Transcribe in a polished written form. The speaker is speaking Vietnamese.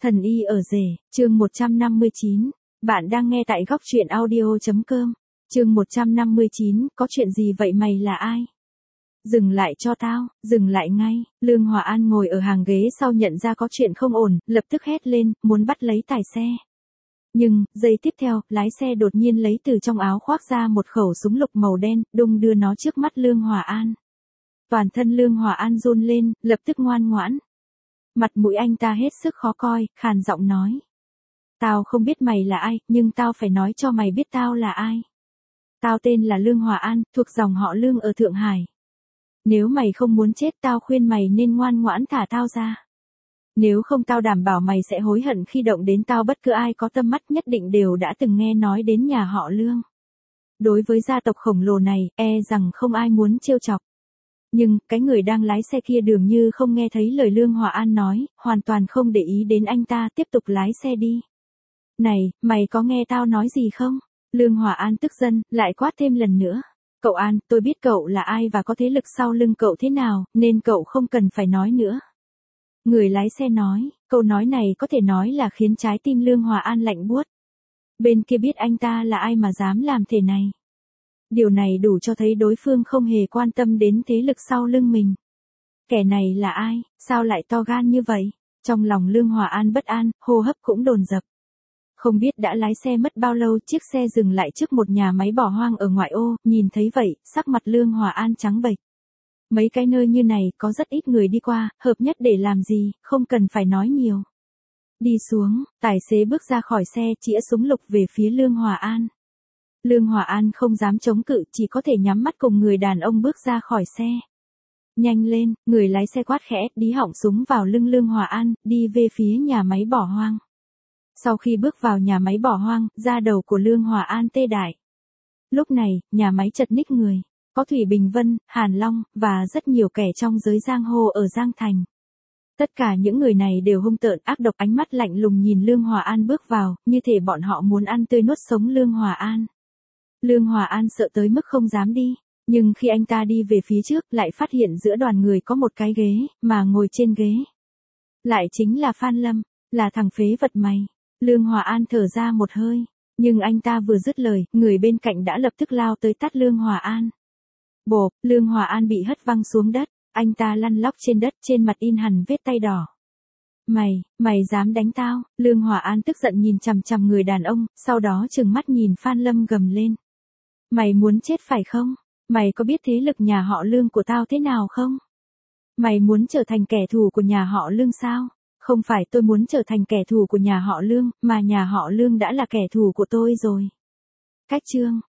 Thần y ở rể, chương 159. Bạn đang nghe tại góc truyện audio.com. Chương 159, có chuyện gì vậy mày là ai? Dừng lại cho tao, dừng lại ngay. Lương Hòa An ngồi ở hàng ghế sau nhận ra có chuyện không ổn, lập tức hét lên, muốn bắt lấy tài xe. Nhưng, giây tiếp theo, lái xe đột nhiên lấy từ trong áo khoác ra một khẩu súng lục màu đen, đung đưa nó trước mắt Lương Hòa An. Toàn thân Lương Hòa An run lên, lập tức ngoan ngoãn. Mặt mũi anh ta hết sức khó coi, khàn giọng nói. Tao không biết mày là ai, nhưng tao phải nói cho mày biết tao là ai. Tao tên là Lương Hòa An, thuộc dòng họ Lương ở Thượng Hải. Nếu mày không muốn chết tao khuyên mày nên ngoan ngoãn thả tao ra. Nếu không tao đảm bảo mày sẽ hối hận khi động đến tao. Bất cứ ai có tâm mắt nhất định đều đã từng nghe nói đến nhà họ Lương. Đối với gia tộc khổng lồ này, rằng không ai muốn trêu chọc. Nhưng, cái người đang lái xe kia dường như không nghe thấy lời Lương Hòa An nói, hoàn toàn không để ý đến anh ta, tiếp tục lái xe đi. Này, mày có nghe tao nói gì không? Lương Hòa An tức giận, lại quát thêm lần nữa. Cậu An, tôi biết cậu là ai và có thế lực sau lưng cậu thế nào, nên cậu không cần phải nói nữa. Người lái xe nói, câu nói này có thể nói là khiến trái tim Lương Hòa An lạnh buốt. Bên kia biết anh ta là ai mà dám làm thế này. Điều này đủ cho thấy đối phương không hề quan tâm đến thế lực sau lưng mình. Kẻ này là ai, sao lại to gan như vậy? Trong lòng Lương Hòa An bất an, hô hấp cũng dồn dập. Không biết đã lái xe mất bao lâu, chiếc xe dừng lại trước một nhà máy bỏ hoang ở ngoại ô, nhìn thấy vậy, sắc mặt Lương Hòa An trắng bệch. Mấy cái nơi như này có rất ít người đi qua, hợp nhất để làm gì, không cần phải nói nhiều. Đi xuống, tài xế bước ra khỏi xe, chĩa súng lục về phía Lương Hòa An. Lương Hòa An không dám chống cự, chỉ có thể nhắm mắt cùng người đàn ông bước ra khỏi xe. Nhanh lên, người lái xe quát khẽ, đí họng súng vào lưng Lương Hòa An, đi về phía nhà máy bỏ hoang. Sau khi bước vào nhà máy bỏ hoang, da đầu của Lương Hòa An tê dại. Lúc này, nhà máy chật ních người. Có Thủy Bình Vân, Hàn Long, và rất nhiều kẻ trong giới giang hồ ở Giang Thành. Tất cả những người này đều hung tợn ác độc, ánh mắt lạnh lùng nhìn Lương Hòa An bước vào, như thể bọn họ muốn ăn tươi nuốt sống Lương Hòa An. Lương Hòa An sợ tới mức không dám đi, nhưng khi anh ta đi về phía trước lại phát hiện giữa đoàn người có một cái ghế, mà ngồi trên ghế. Lại chính là Phan Lâm, là thằng phế vật mày. Lương Hòa An thở ra một hơi, nhưng anh ta vừa dứt lời, người bên cạnh đã lập tức lao tới tát Lương Hòa An. Bộp, Lương Hòa An bị hất văng xuống đất, anh ta lăn lóc trên đất, trên mặt in hẳn vết tay đỏ. Mày dám đánh tao? Lương Hòa An tức giận nhìn chằm chằm người đàn ông, sau đó trừng mắt nhìn Phan Lâm gầm lên. Mày muốn chết phải không? Mày có biết thế lực nhà họ Lương của tao thế nào không? Mày muốn trở thành kẻ thù của nhà họ Lương sao? Không phải tôi muốn trở thành kẻ thù của nhà họ Lương, mà nhà họ Lương đã là kẻ thù của tôi rồi. Cách chương,